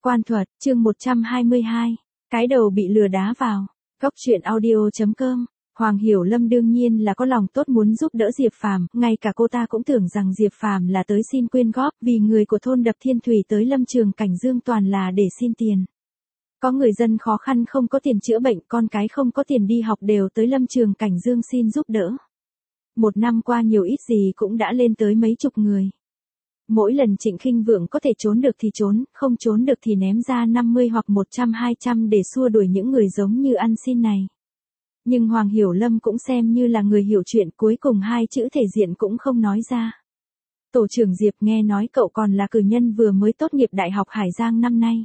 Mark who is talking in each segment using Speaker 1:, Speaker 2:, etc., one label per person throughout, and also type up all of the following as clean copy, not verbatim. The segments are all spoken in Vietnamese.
Speaker 1: Quan thuật, chương 122. Cái đầu bị lừa đá vào. Góc truyện audio.com. Hoàng Hiểu Lâm đương nhiên là có lòng tốt muốn giúp đỡ Diệp Phàm, ngay cả cô ta cũng tưởng rằng Diệp Phàm là tới xin quyên góp, vì người của thôn Đập Thiên Thủy tới Lâm Trường Cảnh Dương toàn là để xin tiền. Có người dân khó khăn không có tiền chữa bệnh, con cái không có tiền đi học đều tới Lâm Trường Cảnh Dương xin giúp đỡ. Một năm qua nhiều ít gì cũng đã lên tới mấy chục người. Mỗi lần Trịnh Khinh Vượng có thể trốn được thì trốn, không trốn được thì ném ra 50 hoặc 100-200 để xua đuổi những người giống như ăn xin này. Nhưng Hoàng Hiểu Lâm cũng xem như là người hiểu chuyện, cuối cùng hai chữ thể diện cũng không nói ra. Tổ trưởng Diệp, nghe nói cậu còn là cử nhân vừa mới tốt nghiệp Đại học Hải Giang năm nay.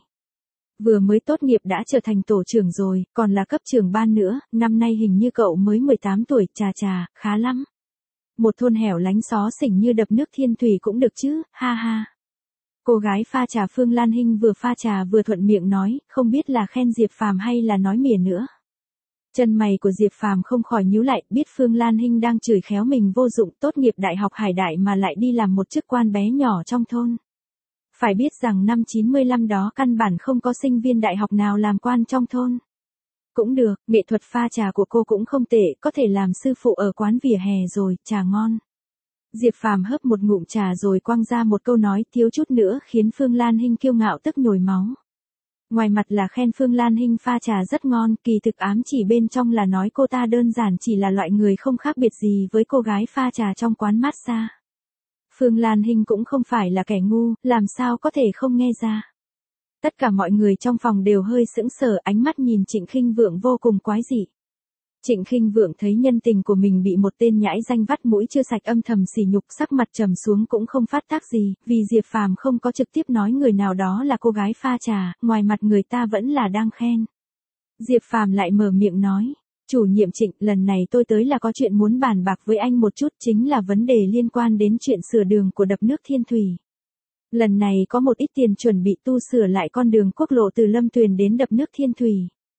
Speaker 1: Vừa mới tốt nghiệp đã trở thành tổ trưởng rồi, còn là cấp trưởng ban nữa, năm nay hình như cậu mới 18 tuổi, chà, khá lắm. Một thôn hẻo lánh xó xỉnh như Đập Nước Thiên Thủy cũng được chứ, ha ha. Cô gái pha trà Phương Lan Hinh vừa pha trà vừa thuận miệng nói, không biết là khen Diệp Phàm hay là nói mỉa nữa. Chân mày của Diệp Phàm không khỏi nhíu lại, biết Phương Lan Hinh đang chửi khéo mình vô dụng, tốt nghiệp Đại học Hải Đại mà lại đi làm một chức quan bé nhỏ trong thôn. Phải biết rằng năm 95 đó căn bản không có sinh viên đại học nào làm quan trong thôn. Cũng được, nghệ thuật pha trà của cô cũng không tệ, có thể làm sư phụ ở quán vỉa hè rồi, trà ngon. Diệp Phàm hớp một ngụm trà rồi quăng ra một câu nói thiếu chút nữa khiến Phương Lan Hinh kiêu ngạo tức nhồi máu. Ngoài mặt là khen Phương Lan Hinh pha trà rất ngon, kỳ thực ám chỉ bên trong là nói cô ta đơn giản chỉ là loại người không khác biệt gì với cô gái pha trà trong quán massage. Phương Lan Hinh cũng không phải là kẻ ngu, làm sao có thể không nghe ra. Tất cả mọi người trong phòng đều hơi sững sờ, ánh mắt nhìn Trịnh Khinh Vượng vô cùng quái dị. Trịnh Khinh Vượng thấy nhân tình của mình bị một tên nhãi danh vắt mũi chưa sạch âm thầm sỉ nhục, sắc mặt trầm xuống cũng không phát tác gì, vì Diệp Phàm không có trực tiếp nói người nào đó là cô gái pha trà, ngoài mặt người ta vẫn là đang khen. Diệp Phàm lại mở miệng nói, chủ nhiệm Trịnh, lần này tôi tới là có chuyện muốn bàn bạc với anh một chút, chính là vấn đề liên quan đến chuyện sửa đường của Đập Nước Thiên Thủy. Lần này có một ít tiền chuẩn bị tu sửa lại con đường quốc lộ từ Lâm Tuyền đến Đập Nước Thiên Thủy.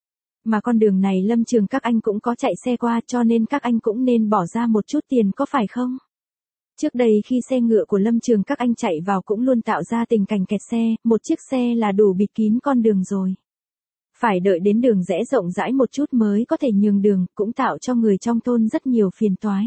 Speaker 1: Mà con đường này Lâm Trường các anh cũng có chạy xe qua, cho nên các anh cũng nên bỏ ra một chút tiền, có phải không? Trước đây khi xe ngựa của Lâm Trường các anh chạy vào cũng luôn tạo ra tình cảnh kẹt xe, một chiếc xe là đủ bịt kín con đường rồi. Phải đợi đến đường rẽ rộng rãi một chút mới có thể nhường đường, cũng tạo cho người trong thôn rất nhiều phiền toái.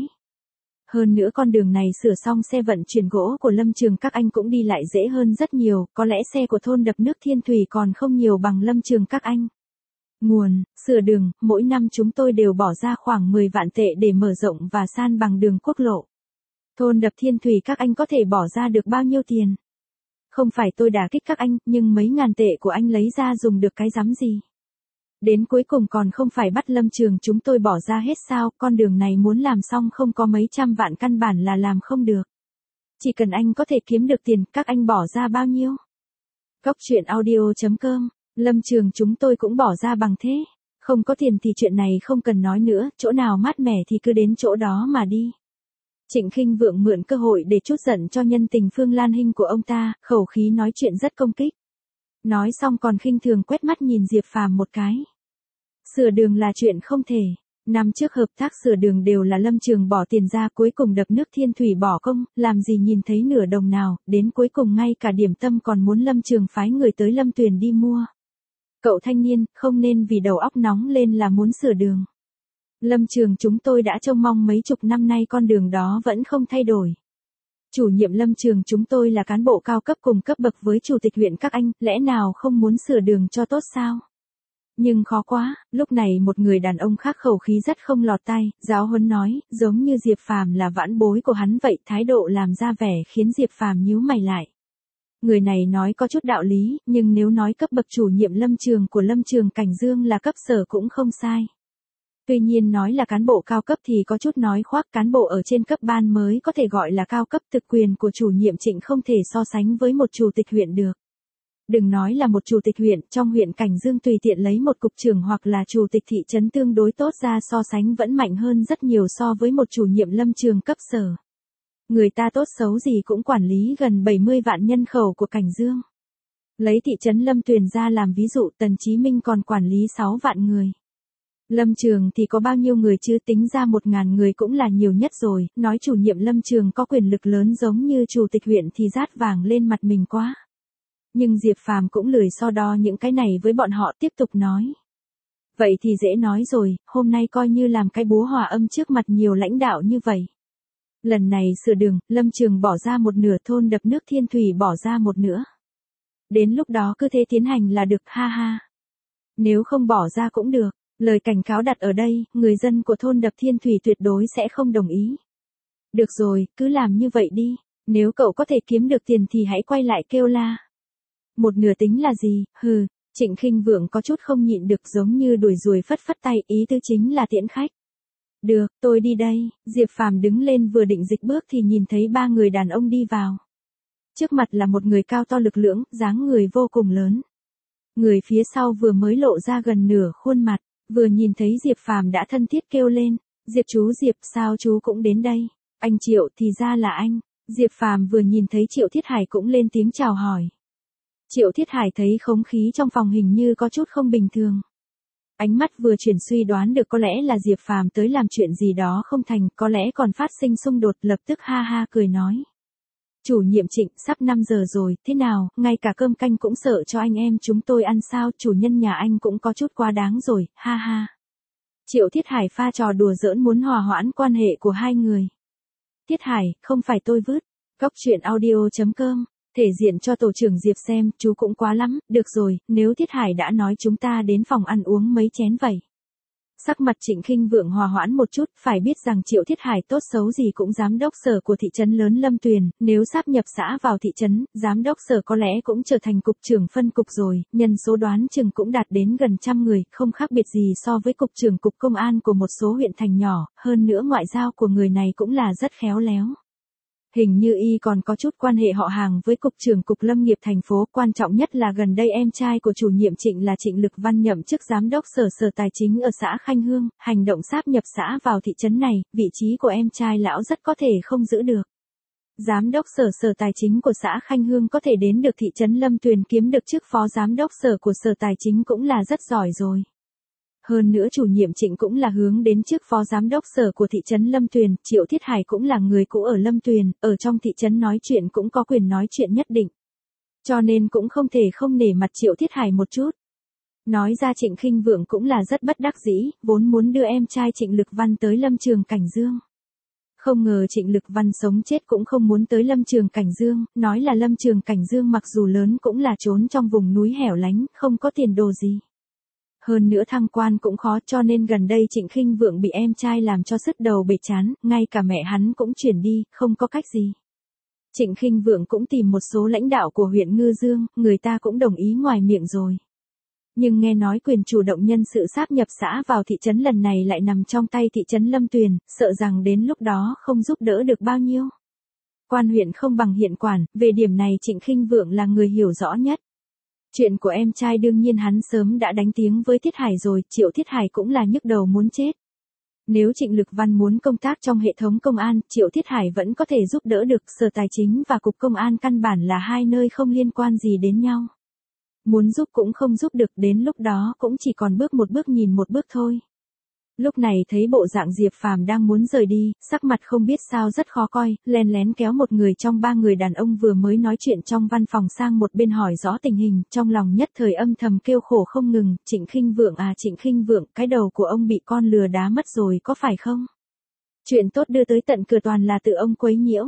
Speaker 1: Hơn nữa con đường này sửa xong xe vận chuyển gỗ của Lâm Trường các anh cũng đi lại dễ hơn rất nhiều, có lẽ xe của thôn Đập Nước Thiên Thủy còn không nhiều bằng Lâm Trường các anh. Nguồn, sửa đường, mỗi năm chúng tôi đều bỏ ra khoảng 10 vạn tệ để mở rộng và san bằng đường quốc lộ. Thôn Đập Thiên Thủy các anh có thể bỏ ra được bao nhiêu tiền? Không phải tôi đả kích các anh, nhưng mấy ngàn tệ của anh lấy ra dùng được cái rắm gì? Đến cuối cùng còn không phải bắt Lâm Trường chúng tôi bỏ ra hết sao, con đường này muốn làm xong không có mấy trăm vạn căn bản là làm không được. Chỉ cần anh có thể kiếm được tiền, các anh bỏ ra bao nhiêu? Góc truyện audio.com. Lâm Trường chúng tôi cũng bỏ ra bằng thế. Không có tiền thì chuyện này không cần nói nữa, chỗ nào mát mẻ thì cứ đến chỗ đó mà đi. Trịnh Khinh Vượng mượn cơ hội để trút giận cho nhân tình Phương Lan Hinh của ông ta, khẩu khí nói chuyện rất công kích. Nói xong còn khinh thường quét mắt nhìn Diệp Phàm một cái. Sửa đường là chuyện không thể. Năm trước hợp tác sửa đường đều là Lâm Trường bỏ tiền ra, cuối cùng Đập Nước Thiên Thủy bỏ công, làm gì nhìn thấy nửa đồng nào, đến cuối cùng ngay cả điểm tâm còn muốn Lâm Trường phái người tới Lâm Tuyền đi mua. Cậu thanh niên, không nên vì đầu óc nóng lên là muốn sửa đường. Lâm Trường chúng tôi đã trông mong mấy chục năm nay con đường đó vẫn không thay đổi. Chủ nhiệm Lâm Trường chúng tôi là cán bộ cao cấp cùng cấp bậc với chủ tịch huyện các anh, lẽ nào không muốn sửa đường cho tốt sao? Nhưng khó quá, lúc này một người đàn ông khác khẩu khí rất không lọt tai, giáo huấn nói, giống như Diệp Phàm là vãn bối của hắn vậy, thái độ làm ra vẻ khiến Diệp Phàm nhíu mày lại. Người này nói có chút đạo lý, nhưng nếu nói cấp bậc chủ nhiệm Lâm Trường của Lâm Trường Cảnh Dương là cấp sở cũng không sai. Tuy nhiên nói là cán bộ cao cấp thì có chút nói khoác, cán bộ ở trên cấp ban mới có thể gọi là cao cấp, thực quyền của chủ nhiệm Trịnh không thể so sánh với một chủ tịch huyện được. Đừng nói là một chủ tịch huyện, trong huyện Cảnh Dương tùy tiện lấy một cục trưởng hoặc là chủ tịch thị trấn tương đối tốt ra so sánh vẫn mạnh hơn rất nhiều so với một chủ nhiệm Lâm Trường cấp sở. Người ta tốt xấu gì cũng quản lý gần 70 vạn nhân khẩu của Cảnh Dương. Lấy thị trấn Lâm Tuyền ra làm ví dụ, Tần Chí Minh còn quản lý 6 vạn người. Lâm Trường thì có bao nhiêu người chứ, tính ra 1.000 người cũng là nhiều nhất rồi, nói chủ nhiệm Lâm Trường có quyền lực lớn giống như chủ tịch huyện thì rát vàng lên mặt mình quá. Nhưng Diệp Phàm cũng lười so đo những cái này với bọn họ, tiếp tục nói. Vậy thì dễ nói rồi, hôm nay coi như làm cái búa hòa âm trước mặt nhiều lãnh đạo như vậy. Lần này sửa đường, Lâm Trường bỏ ra một nửa, thôn đập nước Thiên Thủy bỏ ra một nửa. Đến lúc đó cứ thế tiến hành là được, ha ha. Nếu không bỏ ra cũng được, lời cảnh cáo đặt ở đây, người dân của thôn đập Thiên Thủy tuyệt đối sẽ không đồng ý. Được rồi, cứ làm như vậy đi, nếu cậu có thể kiếm được tiền thì hãy quay lại kêu la. Một nửa tính là gì, hừ, Trịnh Khinh Vượng có chút không nhịn được, giống như đuổi ruồi phất phất tay, ý tứ chính là tiễn khách. Được, tôi đi đây. Diệp Phàm đứng lên vừa định dịch bước thì nhìn thấy ba người đàn ông đi vào. Trước mặt là một người cao to lực lưỡng, dáng người vô cùng lớn. Người phía sau vừa mới lộ ra gần nửa khuôn mặt, vừa nhìn thấy Diệp Phàm đã thân thiết kêu lên, Diệp chú Diệp, sao chú cũng đến đây? Anh Triệu, thì ra là anh. Diệp Phàm vừa nhìn thấy Triệu Thiết Hải cũng lên tiếng chào hỏi. Triệu Thiết Hải thấy không khí trong phòng hình như có chút không bình thường. Ánh mắt vừa chuyển suy đoán được có lẽ là Diệp Phàm tới làm chuyện gì đó không thành, có lẽ còn phát sinh xung đột, lập tức ha ha cười nói. Chủ nhiệm Trịnh, sắp 5 giờ rồi, thế nào, ngay cả cơm canh cũng sợ cho anh em chúng tôi ăn sao, chủ nhân nhà anh cũng có chút quá đáng rồi, ha ha. Triệu Thiết Hải pha trò đùa giỡn muốn hòa hoãn quan hệ của hai người. Thiết Hải, không phải tôi vứt. Cóc truyện audio.com, thể diện cho tổ trưởng Diệp xem, chú cũng quá lắm, được rồi, nếu Thiết Hải đã nói chúng ta đến phòng ăn uống mấy chén vậy. Sắc mặt Trịnh Khinh Vượng hòa hoãn một chút, phải biết rằng Triệu Thiết Hải tốt xấu gì cũng giám đốc sở của thị trấn lớn Lâm Tuyền, nếu sáp nhập xã vào thị trấn, giám đốc sở có lẽ cũng trở thành cục trưởng phân cục rồi, nhân số đoán chừng cũng đạt đến gần 100 người, không khác biệt gì so với cục trưởng cục công an của một số huyện thành nhỏ, hơn nữa ngoại giao của người này cũng là rất khéo léo. Hình như y còn có chút quan hệ họ hàng với cục trưởng cục lâm nghiệp thành phố, quan trọng nhất là gần đây em trai của chủ nhiệm Trịnh là Trịnh Lực Văn nhậm chức giám đốc sở tài chính ở xã Khanh Hương, hành động sáp nhập xã vào thị trấn này, vị trí của em trai lão rất có thể không giữ được. Giám đốc sở tài chính của xã Khanh Hương có thể đến được thị trấn Lâm Tuyền kiếm được chức phó giám đốc sở của sở tài chính cũng là rất giỏi rồi. Hơn nữa chủ nhiệm Trịnh cũng là hướng đến chức phó giám đốc sở của thị trấn Lâm Tuyền, Triệu Thiết Hải cũng là người cũ ở Lâm Tuyền, ở trong thị trấn nói chuyện cũng có quyền nói chuyện nhất định. Cho nên cũng không thể không nể mặt Triệu Thiết Hải một chút. Nói ra Trịnh Khinh Vượng cũng là rất bất đắc dĩ, vốn muốn đưa em trai Trịnh Lực Văn tới Lâm Trường Cảnh Dương. Không ngờ Trịnh Lực Văn sống chết cũng không muốn tới Lâm Trường Cảnh Dương, nói là Lâm Trường Cảnh Dương mặc dù lớn cũng là trốn trong vùng núi hẻo lánh, không có tiền đồ gì. Hơn nữa thăng quan cũng khó, cho nên gần đây Trịnh Khinh Vượng bị em trai làm cho sứt đầu bể chán, ngay cả mẹ hắn cũng chuyển đi, không có cách gì. Trịnh Khinh Vượng cũng tìm một số lãnh đạo của huyện Ngư Dương, người ta cũng đồng ý ngoài miệng rồi. Nhưng nghe nói quyền chủ động nhân sự sáp nhập xã vào thị trấn lần này lại nằm trong tay thị trấn Lâm Tuyền, sợ rằng đến lúc đó không giúp đỡ được bao nhiêu. Quan huyện không bằng hiện quản, về điểm này Trịnh Khinh Vượng là người hiểu rõ nhất. Chuyện của em trai đương nhiên hắn sớm đã đánh tiếng với Thiết Hải rồi, Triệu Thiết Hải cũng là nhức đầu muốn chết. Nếu Trịnh Lực Văn muốn công tác trong hệ thống công an, Triệu Thiết Hải vẫn có thể giúp đỡ được, sở tài chính và cục công an căn bản là hai nơi không liên quan gì đến nhau. Muốn giúp cũng không giúp được, đến lúc đó cũng chỉ còn bước một bước nhìn một bước thôi. Lúc này thấy bộ dạng Diệp Phàm đang muốn rời đi, sắc mặt không biết sao rất khó coi, lén lén kéo một người trong ba người đàn ông vừa mới nói chuyện trong văn phòng sang một bên hỏi rõ tình hình, trong lòng nhất thời âm thầm kêu khổ không ngừng, Trịnh Khinh Vượng à, Trịnh Khinh Vượng, cái đầu của ông bị con lừa đá mất rồi có phải không? Chuyện tốt đưa tới tận cửa toàn là tự ông quấy nhiễu.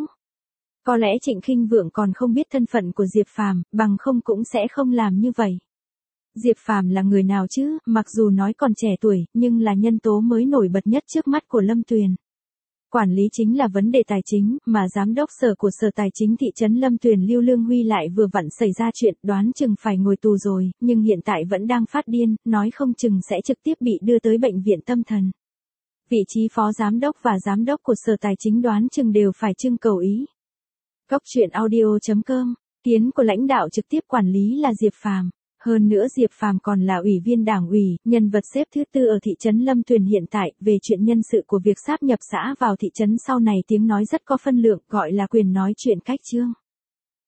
Speaker 1: Có lẽ Trịnh Khinh Vượng còn không biết thân phận của Diệp Phàm, bằng không cũng sẽ không làm như vậy. Diệp Phàm là người nào chứ, mặc dù nói còn trẻ tuổi, nhưng là nhân tố mới nổi bật nhất trước mắt của Lâm Tuyền. Quản lý chính là vấn đề tài chính, mà giám đốc sở của sở tài chính thị trấn Lâm Tuyền Lưu Lương Huy lại vừa vặn xảy ra chuyện, đoán chừng phải ngồi tù rồi, nhưng hiện tại vẫn đang phát điên, nói không chừng sẽ trực tiếp bị đưa tới bệnh viện tâm thần. Vị trí phó giám đốc và giám đốc của sở tài chính đoán chừng đều phải trưng cầu ý. Cóc truyện audio.com, kiến của lãnh đạo trực tiếp quản lý là Diệp Phàm. Hơn nữa Diệp Phàm còn là ủy viên đảng ủy, nhân vật xếp thứ 4 ở thị trấn Lâm Tuyền hiện tại, về chuyện nhân sự của việc sáp nhập xã vào thị trấn sau này tiếng nói rất có phân lượng, gọi là quyền nói chuyện cách chương.